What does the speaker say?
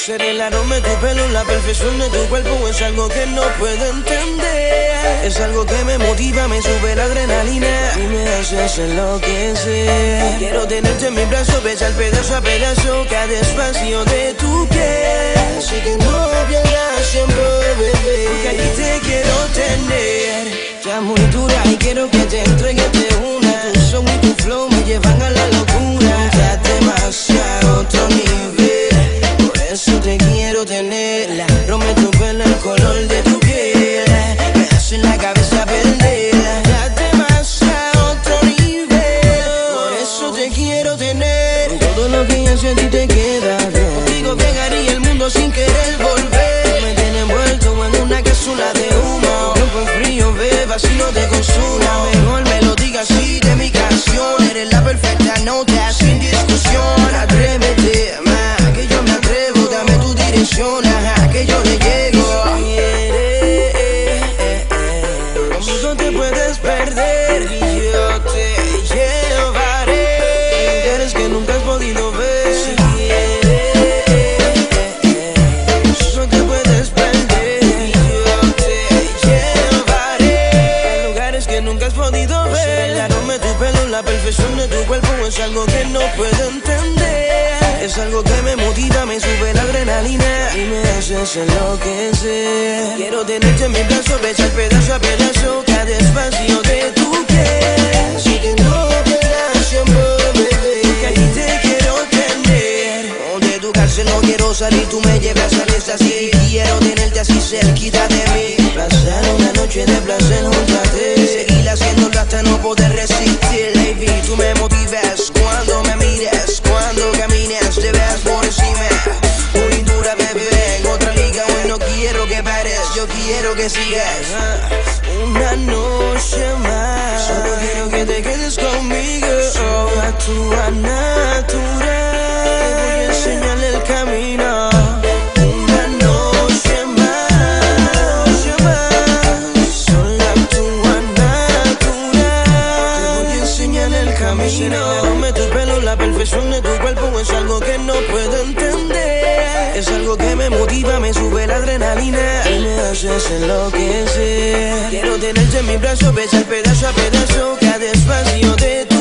Ser el aroma de tu pelo, la perfección de tu cuerpo es algo que no puedo entender. Es algo que me motiva, me sube la adrenalina y me hace enloquecer. Quiero tenerte en mi brazo, besar pedazo a pedazo cada espacio de tu piel. Así que no pierdas tiempo, bebé, porque aquí te quiero tener. Ya muy dura y quiero que te entregue de una. Tu son y tu flow me llevan a la locura. Ya demasiado otro nivel, por eso te quiero tener. La aroma de tu pelo, el color de tu piel me hace la cabeza perder. Ya demasiado otro nivel, por eso te quiero tener. Todo lo que hace a ti te queda bien. Contigo viajaría el mundo sin querer volver. Me tiene envuelto en una cápsula de humo. Cuerpo en frío, beba, si no te consuma. Mejor me lo digas así de mi canción. Eres la perfecta nota sin discusión. Atrévete más, que yo me atrevo. Dame tu dirección, ajá, que yo le llego. Conmigo te puedes perder y yo te llevaré a lugares que nunca has podido ver. Si quieres, conmigo te puedes perder y yo te llevaré a lugares que nunca has podido ver. El aroma de tu pelo, la perfección de tu cuerpo es algo que no puedo entender. Es algo que me motiva, me sube la adrenalina y me hace enloquecer. Quiero tenerte en mi brazo, besar pedazo a pedazo cada espacio de tu piel. Así que no pierdas tiempo, bebé, porque aquí te quiero tener. De tu cárcel no quiero salir, tú me llevas al éxtasis. Quiero tenerte así cerquita de mí, pasar una noche de placer junto a ti, seguir haciéndolo hasta no poder resistir. Baby, tú me motivas cuando me miras, cuando caminas te ves por encima. Muy dura, bebé, en otra liga. Hoy no quiero que pares, yo quiero que sigas una noche más. Solo quiero que te quedes conmigo, a tu natural. Te voy a enseñar el camino. Una noche más, sola tu natural. Te voy a enseñar el camino. Dame tu pelo, la perfección de tu cuerpo es algo que no puedo entender. Es algo que me motiva, me sube la adrenalina y me hace enloquecer. Quiero tenerte en mi brazo, besar pedazo a pedazo cada espacio de tu